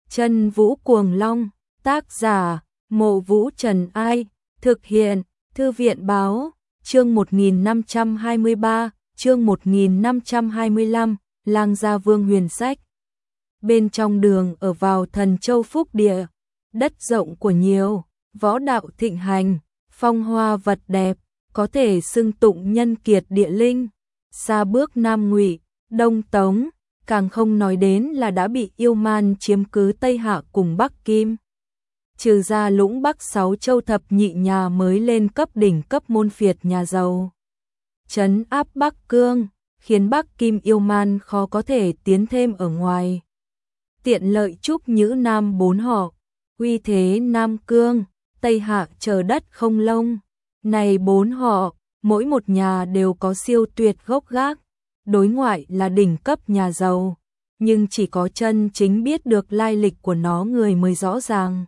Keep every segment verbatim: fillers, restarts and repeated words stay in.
Chân Vũ Cuồng Long, tác giả, Mộ Vũ Trần Ai, thực hiện, Thư viện Báo, chương một nghìn năm trăm hai mươi ba, chương một nghìn năm trăm hai mươi lăm, Lang Gia Vương huyền sách. Bên trong đường ở vào Thần Châu Phúc Địa, đất rộng của nhiều, võ đạo thịnh hành, phong hoa vật đẹp, có thể xưng tụng nhân kiệt địa linh, xa bước Nam Ngụy, Đông Tống, càng không nói đến là đã bị yêu man chiếm cứ Tây Hạ cùng Bắc Kim. Trừ ra lũng Bắc sáu châu thập nhị nhà mới lên cấp đỉnh cấp môn phiệt nhà giàu. Trấn áp Bắc Cương, khiến Bắc Kim yêu man khó có thể tiến thêm ở ngoài. Tiện lợi chúc nhữ Nam bốn họ, uy thế Nam Cương, Tây Hạ chờ đất không lông. Này bốn họ, mỗi một nhà đều có siêu tuyệt gốc gác, đối ngoại là đỉnh cấp nhà giàu, nhưng chỉ có chân chính biết được lai lịch của nó người mới rõ ràng.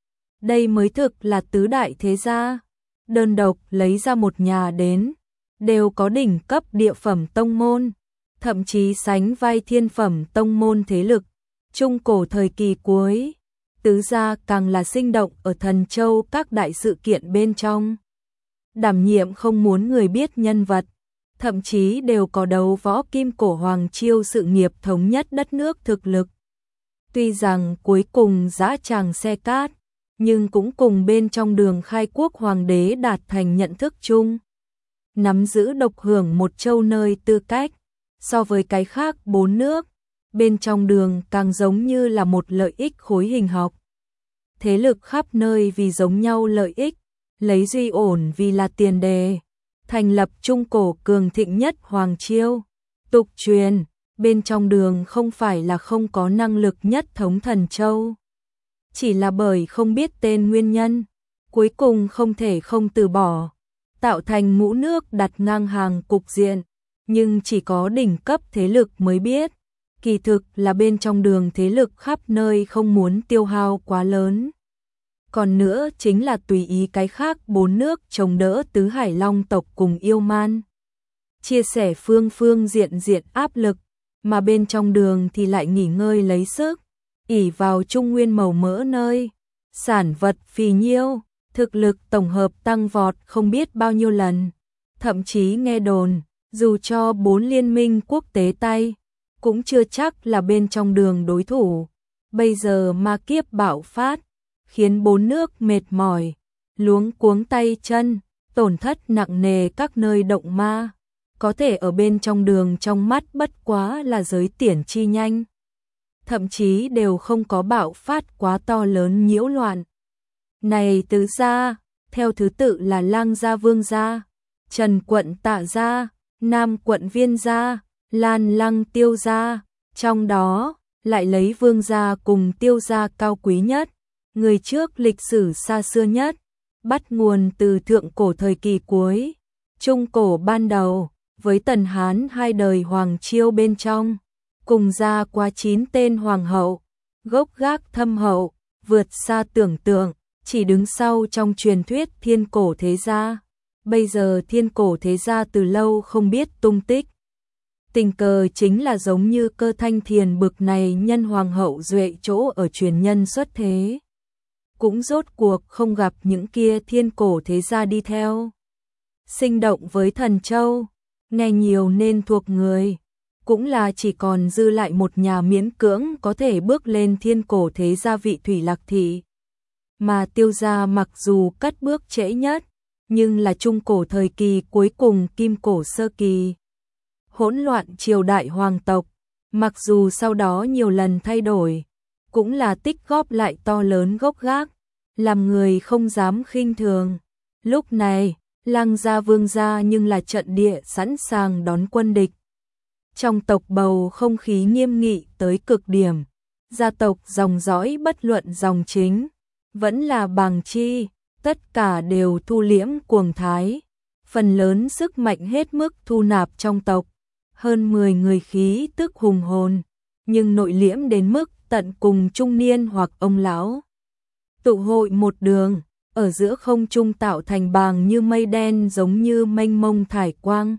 Đây mới thực là tứ đại thế gia, đơn độc lấy ra một nhà đến, đều có đỉnh cấp địa phẩm tông môn, thậm chí sánh vai thiên phẩm tông môn thế lực. Trung cổ thời kỳ cuối, tứ gia càng là sinh động ở Thần Châu các đại sự kiện bên trong. Đảm nhiệm không muốn người biết nhân vật, thậm chí đều có đấu võ kim cổ hoàng chiêu sự nghiệp thống nhất đất nước thực lực. Tuy rằng cuối cùng dã tràng xe cát, nhưng cũng cùng bên trong đường khai quốc hoàng đế đạt thành nhận thức chung. Nắm giữ độc hưởng một châu nơi tư cách, so với cái khác bốn nước, bên trong đường càng giống như là một lợi ích khối hình học. Thế lực khắp nơi vì giống nhau lợi ích, lấy duy ổn vì là tiền đề, thành lập trung cổ cường thịnh nhất hoàng chiêu. Tục truyền, bên trong đường không phải là không có năng lực nhất thống Thần Châu, chỉ là bởi không biết tên nguyên nhân, cuối cùng không thể không từ bỏ, tạo thành ngũ nước đặt ngang hàng cục diện, nhưng chỉ có đỉnh cấp thế lực mới biết. Kỳ thực là bên trong đường thế lực khắp nơi không muốn tiêu hao quá lớn. Còn nữa chính là tùy ý cái khác bốn nước chống đỡ tứ hải long tộc cùng yêu man. Chia sẻ phương phương diện diện áp lực, mà bên trong đường thì lại nghỉ ngơi lấy sức, ỷ vào trung nguyên màu mỡ nơi, sản vật phì nhiêu, thực lực tổng hợp tăng vọt không biết bao nhiêu lần. Thậm chí nghe đồn, dù cho bốn liên minh quốc tế tay, cũng chưa chắc là bên trong đường đối thủ. Bây giờ ma kiếp bạo phát, khiến bốn nước mệt mỏi, luống cuống tay chân, tổn thất nặng nề các nơi động ma, có thể ở bên trong đường trong mắt bất quá là giới tiền chi nhanh. Thậm chí đều không có bạo phát quá to lớn nhiễu loạn. Này tứ gia, theo thứ tự là Lang Gia Vương Gia, Trần Quận Tạ Gia, Nam Quận Viên Gia, Lan Lăng Tiêu Gia, trong đó lại lấy Vương Gia cùng Tiêu Gia cao quý nhất, người trước lịch sử xa xưa nhất, bắt nguồn từ thượng cổ thời kỳ cuối, trung cổ ban đầu, với Tần Hán hai đời hoàng chiêu bên trong, cùng ra qua chín tên hoàng hậu, gốc gác thâm hậu, vượt xa tưởng tượng, chỉ đứng sau trong truyền thuyết thiên cổ thế gia. Bây giờ thiên cổ thế gia từ lâu không biết tung tích. Tình cờ chính là giống như Cơ Thanh Thiền bực này nhân hoàng hậu duệ chỗ ở truyền nhân xuất thế, cũng rốt cuộc không gặp những kia thiên cổ thế gia đi theo. Sinh động với Thần Châu, nghe nhiều nên thuộc người, cũng là chỉ còn dư lại một nhà miễn cưỡng có thể bước lên thiên cổ thế gia vị Thủy Lạc Thị. Mà Tiêu gia mặc dù cất bước trễ nhất, nhưng là trung cổ thời kỳ cuối cùng kim cổ sơ kỳ. Hỗn loạn triều đại hoàng tộc, mặc dù sau đó nhiều lần thay đổi, cũng là tích góp lại to lớn gốc gác, làm người không dám khinh thường. Lúc này, Lang Gia Vương Gia nhưng là trận địa sẵn sàng đón quân địch. Trong tộc bầu không khí nghiêm nghị tới cực điểm, gia tộc dòng dõi bất luận dòng chính, vẫn là bàng chi, tất cả đều thu liễm cuồng thái, phần lớn sức mạnh hết mức thu nạp trong tộc, hơn mười người khí tức hùng hồn, nhưng nội liễm đến mức tận cùng trung niên hoặc ông lão. Tụ hội một đường, ở giữa không trung tạo thành bàng như mây đen giống như mênh mông thải quang,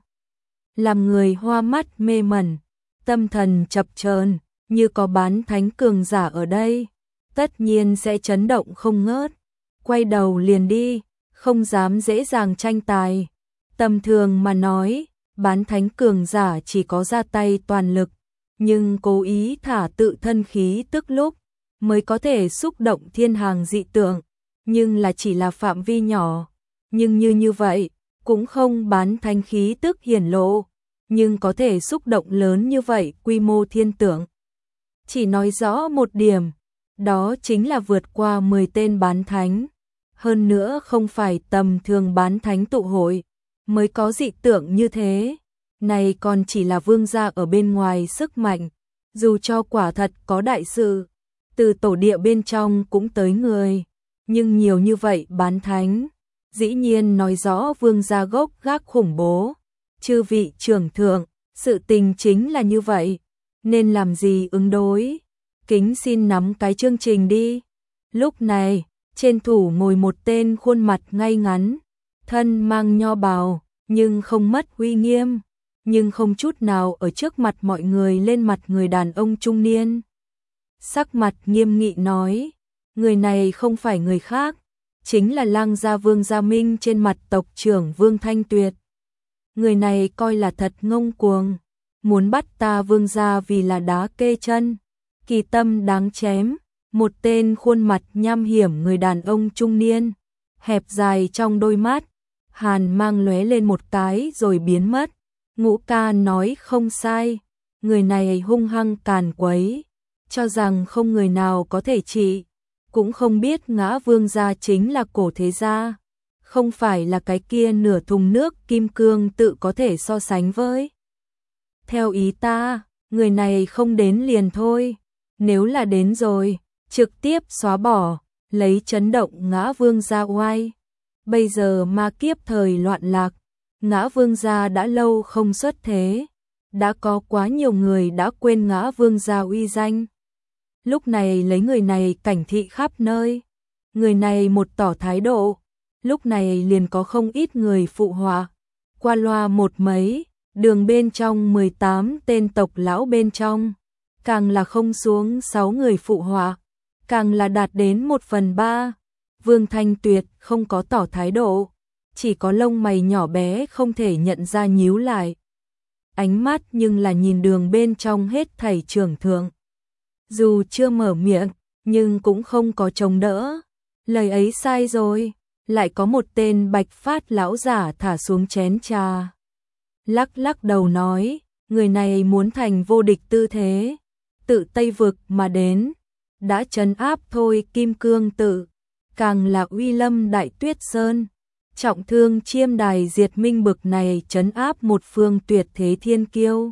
làm người hoa mắt mê mẩn, tâm thần chập chờn, như có bán thánh cường giả ở đây. tất nhiên sẽ chấn động không ngớt, quay đầu liền đi, không dám dễ dàng tranh tài. Tầm thường mà nói, bán thánh cường giả chỉ có ra tay toàn lực, nhưng cố ý thả tự thân khí tức lúc mới có thể xúc động thiên hàng dị tượng, nhưng là chỉ là phạm vi nhỏ, nhưng như như vậy cũng không bán thánh khí tức hiển lộ, nhưng có thể xúc động lớn như vậy quy mô thiên tượng. Chỉ nói rõ một điểm, đó chính là vượt qua mười tên bán thánh, hơn nữa không phải tầm thường bán thánh tụ hội mới có dị tượng như thế, này còn chỉ là vương gia ở bên ngoài sức mạnh, dù cho quả thật có đại sự, từ tổ địa bên trong cũng tới người, nhưng nhiều như vậy bán thánh, dĩ nhiên nói rõ vương gia gốc gác khủng bố. Chư vị trưởng thượng, sự tình chính là như vậy, nên làm gì ứng đối, kính xin nắm cái chương trình đi. Lúc này, trên thủ ngồi một tên khuôn mặt ngay ngắn, thân mang nho bào, nhưng không mất uy nghiêm, nhưng không chút nào ở trước mặt mọi người lên mặt người đàn ông trung niên. Sắc mặt nghiêm nghị nói, người này không phải người khác, chính là Lang gia Vương Gia Minh trên mặt tộc trưởng Vương Thanh Tuyệt. Người này coi là thật ngông cuồng, muốn bắt ta Vương gia vì là đá kê chân, kỳ tâm đáng chém. Một tên khuôn mặt nham hiểm người đàn ông trung niên, hẹp dài trong đôi mắt, hàn mang lóe lên một cái rồi biến mất. Ngũ ca nói không sai, người này hung hăng càn quấy, cho rằng không người nào có thể trị, cũng không biết Ngã Vương gia chính là cổ thế gia, không phải là cái kia nửa thùng nước kim cương tự có thể so sánh với. Theo ý ta, người này không đến liền thôi, nếu là đến rồi, trực tiếp xóa bỏ, lấy chấn động Ngã Vương gia oai. Bây giờ ma kiếp thời loạn lạc, Ngã Vương gia đã lâu không xuất thế, đã có quá nhiều người đã quên Ngã Vương gia uy danh. Lúc này lấy người này cảnh thị khắp nơi, người này một tỏ thái độ, lúc này liền có không ít người phụ họa, qua loa một mấy, đường bên trong mười tám tên tộc lão bên trong, càng là không xuống sáu người phụ họa, càng là đạt đến một phần ba. Vương Thanh Tuyệt không có tỏ thái độ, chỉ có lông mày nhỏ bé không thể nhận ra nhíu lại. Ánh mắt nhưng là nhìn đường bên trong hết thảy trưởng thượng. Dù chưa mở miệng, nhưng cũng không có chống đỡ. Lời ấy sai rồi, lại có một tên bạch phát lão giả thả xuống chén trà. Lắc lắc đầu nói, người này muốn thành vô địch tư thế, tự Tây Vực mà đến, đã trấn áp thôi Kim Cương tự, càng là uy lâm Đại Tuyết Sơn, trọng thương Chiêm Đài Diệt Minh bực này trấn áp một phương tuyệt thế thiên kiêu.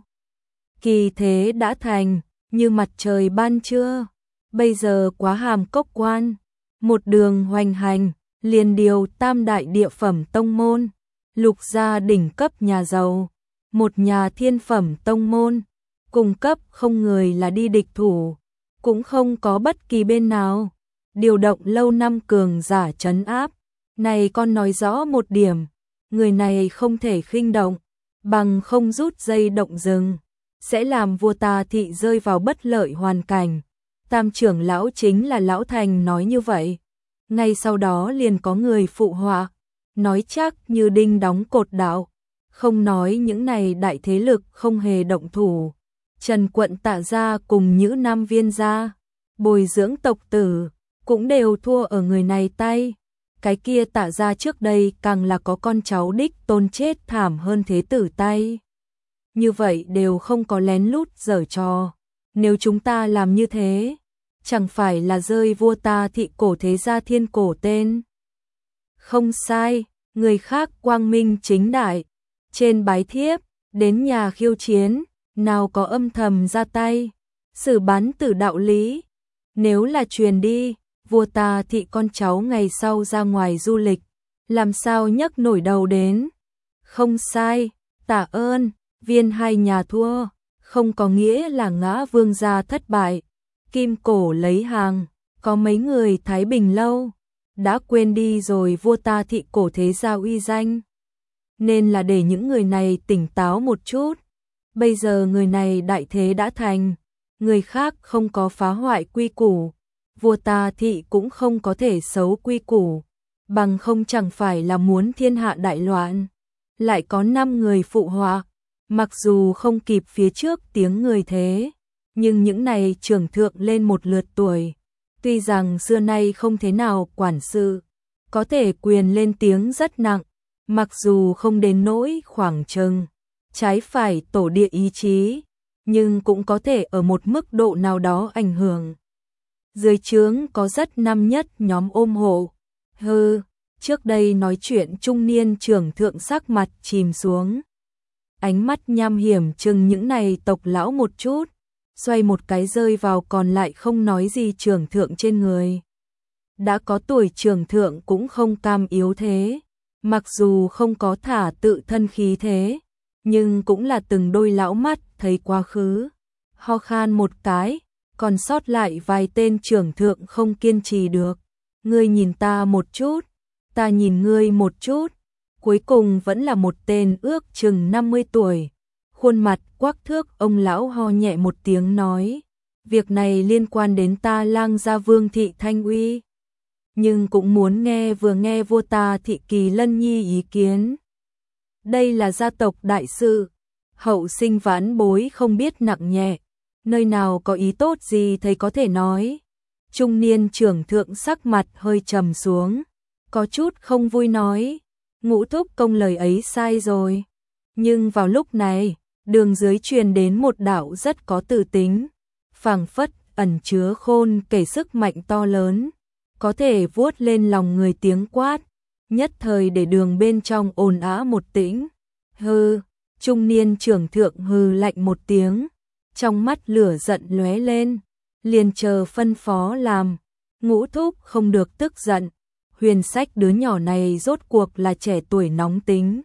Kỳ thế đã thành, như mặt trời ban trưa, bây giờ quá hàm cốc quan, một đường hoành hành, liền điều tam đại địa phẩm tông môn, lục gia đỉnh cấp nhà giàu, một nhà thiên phẩm tông môn, cùng cấp không người là đi địch thủ, cũng không có bất kỳ bên nào, điều động lâu năm cường giả trấn áp, này con nói rõ một điểm, người này không thể khinh động, bằng không rút dây động rừng, sẽ làm vua ta thị rơi vào bất lợi hoàn cảnh. Tam trưởng lão chính là lão Thành nói như vậy, ngay sau đó liền có người phụ họa, nói chắc như đinh đóng cột đạo, không nói những này đại thế lực không hề động thủ. Trần quận Tạ gia cùng Nhữ Nam Viên gia, bồi dưỡng tộc tử, cũng đều thua ở người này tay. Cái kia Tạ gia trước đây càng là có con cháu đích tôn chết thảm hơn thế tử tay. Như vậy đều không có lén lút giở trò. Nếu chúng ta làm như thế, chẳng phải là rơi vua ta thị cổ thế gia thiên cổ tên. Không sai, người khác quang minh chính đại, trên bái thiếp, đến nhà khiêu chiến, nào có âm thầm ra tay, xử bắn tử đạo lý. Nếu là truyền đi, vua ta thị con cháu ngày sau ra ngoài du lịch, làm sao nhấc nổi đầu đến. Không sai, tạ ơn, Viên hai nhà thua, không có nghĩa là Ngã Vương gia thất bại. Kim cổ lấy hàng, có mấy người Thái Bình lâu, đã quên đi rồi vua ta thị cổ thế gia uy danh. Nên là để những người này tỉnh táo một chút. Bây giờ người này đại thế đã thành, người khác không có phá hoại quy củ, vua ta thị cũng không có thể xấu quy củ, bằng không chẳng phải là muốn thiên hạ đại loạn. Lại có năm người phụ họa, mặc dù không kịp phía trước tiếng người thế, nhưng những này trưởng thượng lên một lượt tuổi, tuy rằng xưa nay không thế nào quản sự, có thể quyền lên tiếng rất nặng, mặc dù không đến nỗi khoảng chừng trái phải tổ địa ý chí, nhưng cũng có thể ở một mức độ nào đó ảnh hưởng. Dưới trướng có rất năm nhất nhóm ôm hộ. Hừ, trước đây nói chuyện trung niên trưởng thượng sắc mặt chìm xuống. Ánh mắt nham hiểm chừng những này tộc lão một chút, xoay một cái rơi vào còn lại không nói gì trưởng thượng trên người. Đã có tuổi trưởng thượng cũng không cam yếu thế, mặc dù không có thả tự thân khí thế, nhưng cũng là từng đôi lão mắt thấy quá khứ. Ho khan một cái, còn sót lại vài tên trưởng thượng không kiên trì được. Ngươi nhìn ta một chút, ta nhìn ngươi một chút. Cuối cùng vẫn là một tên ước chừng năm mươi tuổi. Khuôn mặt quắc thước, ông lão ho nhẹ một tiếng nói. Việc này liên quan đến ta Lang gia Vương thị Thanh Uy. Nhưng cũng muốn nghe vừa nghe vua ta thị Kỳ Lân Nhi ý kiến. Đây là gia tộc đại sự, hậu sinh vãn bối không biết nặng nhẹ, nơi nào có ý tốt gì thầy có thể nói. Trung niên trưởng thượng sắc mặt hơi trầm xuống, có chút không vui nói, Ngũ thúc công lời ấy sai rồi. Nhưng vào lúc này, đường dưới truyền đến một đạo rất có từ tính, phảng phất ẩn chứa khôn kể sức mạnh to lớn, có thể vuốt lên lòng người tiếng quát, nhất thời để đường bên trong ồn ào một tĩnh. Hừ, trung niên trưởng thượng hừ lạnh một tiếng, trong mắt lửa giận lóe lên, liền chờ phân phó làm. Ngũ thúc không được tức giận, Huyền Sách đứa nhỏ này rốt cuộc là trẻ tuổi nóng tính,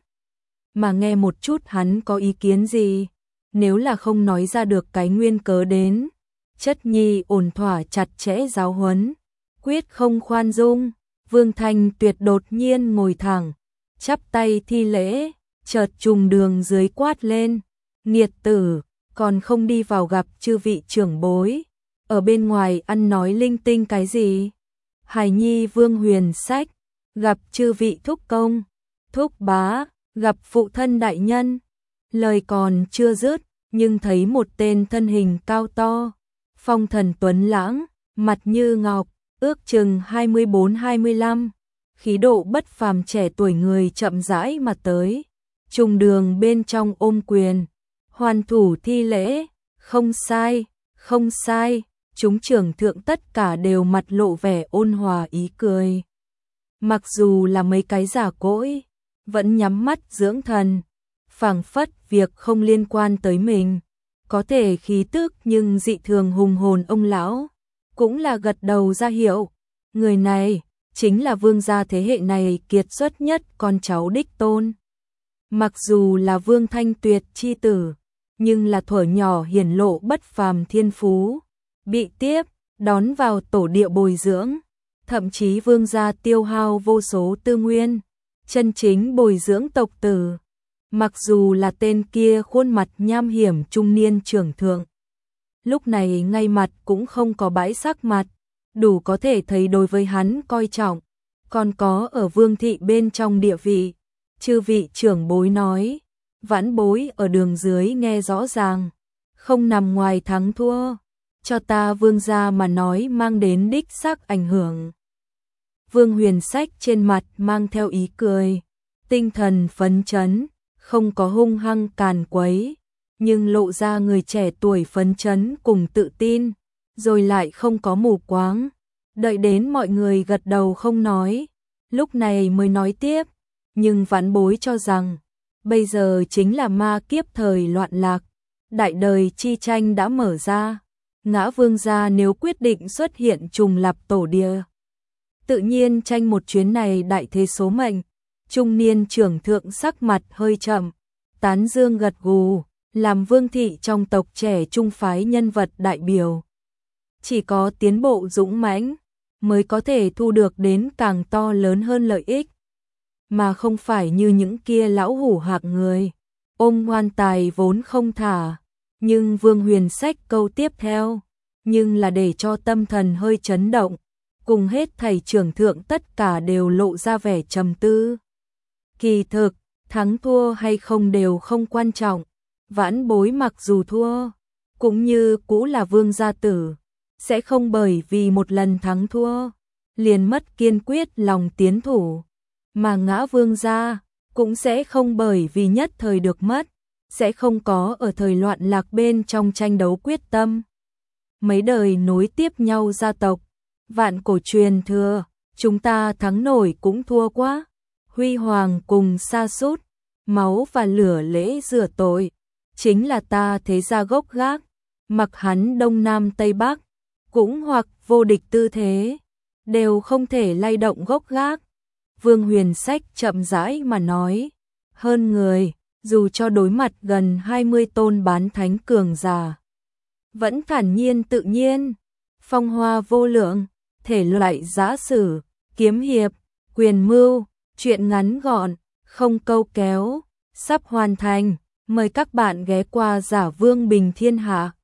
mà nghe một chút hắn có ý kiến gì, nếu là không nói ra được cái nguyên cớ đến, chất nhi ổn thỏa chặt chẽ giáo huấn, quyết không khoan dung. Vương Thanh Tuyệt đột nhiên ngồi thẳng, chắp tay thi lễ, chợt trùng đường dưới quát lên, nghiệt tử, còn không đi vào gặp chư vị trưởng bối, ở bên ngoài ăn nói linh tinh cái gì? Hài nhi Vương Huyền Sách, gặp chư vị thúc công, thúc bá, gặp phụ thân đại nhân. Lời còn chưa dứt, nhưng thấy một tên thân hình cao to, phong thần tuấn lãng, mặt như ngọc, ước chừng hai mươi bốn hai mươi lăm, khí độ bất phàm trẻ tuổi người chậm rãi mà tới, trùng đường bên trong ôm quyền, hoàn thủ thi lễ, không sai, không sai. Chúng trưởng thượng tất cả đều mặt lộ vẻ ôn hòa ý cười. Mặc dù là mấy cái giả cỗi, vẫn nhắm mắt dưỡng thần, phảng phất việc không liên quan tới mình, có thể khí tức nhưng dị thường hùng hồn. Ông lão cũng là gật đầu ra hiệu, người này chính là vương gia thế hệ này kiệt xuất nhất con cháu đích tôn. Mặc dù là Vương Thanh Tuyệt chi tử, nhưng là thuở nhỏ hiển lộ bất phàm thiên phú, bị tiếp đón vào tổ địa bồi dưỡng, thậm chí vương gia tiêu hao vô số tư nguyên, chân chính bồi dưỡng tộc tử. Mặc dù là tên kia khuôn mặt nham hiểm trung niên trưởng thượng, lúc này ngay mặt cũng không có bãi sắc mặt, đủ có thể thấy đối với hắn coi trọng, còn có ở vương thị bên trong địa vị. Chư vị trưởng bối nói, vãn bối ở đường dưới nghe rõ ràng, không nằm ngoài thắng thua, cho ta vương gia mà nói mang đến đích xác ảnh hưởng. Vương Huyền Sách trên mặt mang theo ý cười, tinh thần phấn chấn, không có hung hăng càn quấy, nhưng lộ ra người trẻ tuổi phấn chấn cùng tự tin, rồi lại không có mù quáng. Đợi đến mọi người gật đầu không nói, lúc này mới nói tiếp, nhưng vãn bối cho rằng, bây giờ chính là ma kiếp thời loạn lạc, đại đời chi tranh đã mở ra. Ngã vương gia nếu quyết định xuất hiện trùng lập tổ địa, tự nhiên tranh một chuyến này đại thế số mệnh. Trung niên trưởng thượng sắc mặt hơi chậm, tán dương gật gù, làm vương thị trong tộc trẻ trung phái nhân vật đại biểu. Chỉ có tiến bộ dũng mãnh mới có thể thu được đến càng to lớn hơn lợi ích, mà không phải như những kia lão hủ hạng người, ôm ngoan tài vốn không thả. Nhưng Vương Huyền Sách câu tiếp theo, nhưng là để cho tâm thần hơi chấn động, cùng hết thầy trưởng thượng tất cả đều lộ ra vẻ trầm tư. Kỳ thực, thắng thua hay không đều không quan trọng, vãn bối mặc dù thua, cũng như cũ là vương gia tử, sẽ không bởi vì một lần thắng thua, liền mất kiên quyết lòng tiến thủ, mà ngã vương gia, cũng sẽ không bởi vì nhất thời được mất, sẽ không có ở thời loạn lạc bên trong tranh đấu quyết tâm. Mấy đời nối tiếp nhau gia tộc, vạn cổ truyền thừa, chúng ta thắng nổi cũng thua quá, huy hoàng cùng sa sút, máu và lửa lễ rửa tội, chính là ta thế gia gốc gác, mặc hắn đông nam tây bắc, cũng hoặc vô địch tư thế, đều không thể lay động gốc gác. Vương Huyền Sách chậm rãi mà nói, hơn người, dù cho đối mặt gần hai mươi tôn bán thánh cường giả, vẫn thản nhiên tự nhiên, phong hoa vô lượng, thể loại giã sử, kiếm hiệp, quyền mưu, chuyện ngắn gọn, không câu kéo, sắp hoàn thành, mời các bạn ghé qua Giả Vương Bình Thiên Hạ.